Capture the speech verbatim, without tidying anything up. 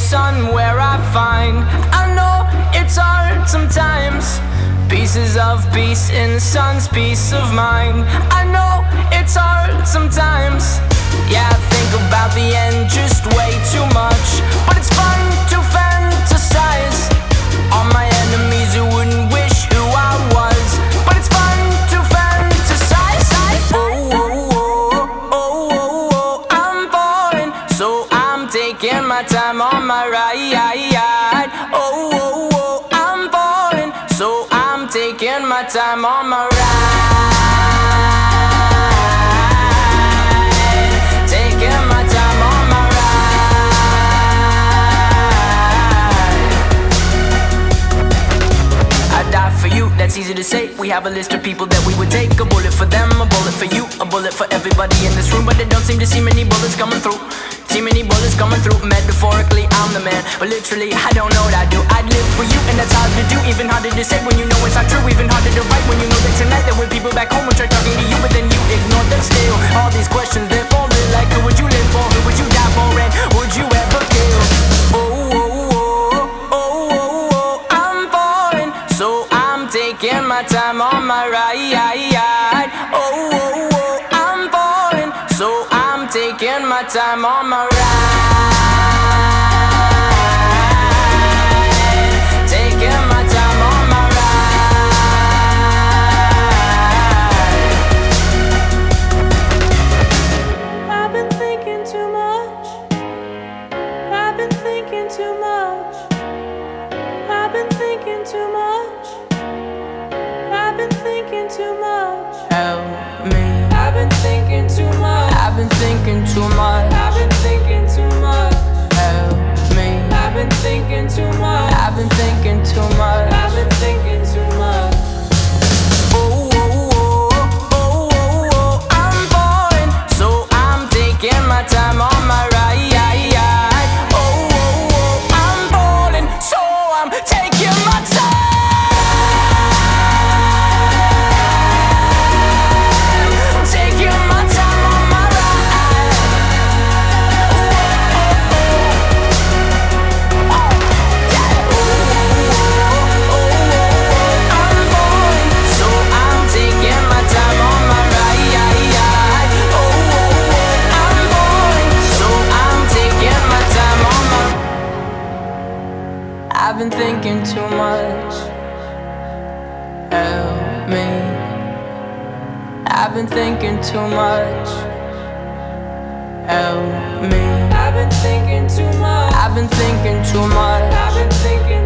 somewhere I find. I know it's hard sometimes. Pieces of peace in the sun's peace of mind. I know it's hard sometimes. Yeah, I think about the end just way too much, but it's fun to fantasize on my enemies who wouldn't wish who I was. But it's fun to fantasize. Oh, oh, oh, oh, oh, oh, I'm falling, so I'm taking my time on my ride. Oh, oh, oh, I'm falling, so I'm taking my time on my ride. Taking my time on my ride. I die for you, that's easy to say. We have a list of people that we would take. A bullet for them, a bullet for you, a bullet for everybody in this room. But they don't seem to see many bullets coming through. See many bullets coming through. Metaphorically, I'm the man, but literally, I don't know what I do. I'd live for you, and that's hard to do. Even harder to say when you know it's not true. Even harder to write when you know that tonight there were people back home who tried talking to you, but then you ignored them still. All these questions, they're falling like, who would you live for? Who would you die for? And would you ever kill? Oh, oh, oh, oh, oh, oh, I'm falling, so I'm taking my time on my ride. Oh, oh, oh, I'm falling, so I'm taking my time on my ride. Taking my time on my ride. I've been thinking too much. I've been thinking too much. I've been thinking too much. I've been thinking too much. Help me. I've been thinking too much. I've been thinking too much. I've been thinking too much. Help me. I've been thinking too much. I've been thinking too much. I've been thinking too much. Oh, oh, oh, oh, oh, oh, I'm falling, so I'm taking my time on my ride. Oh, oh, oh, I'm falling, so I'm taking my time. Taking my time on my ride. Oh, oh, oh, oh, yeah. Oh, oh, oh, I'm falling, so I'm taking my time on my ride. Oh, oh, oh, I'm falling, so I'm taking my time on my. I've been thinking too much. Help me. I've been thinking too much. Help me. I've been thinking too much. I've been thinking too much. I've been thinking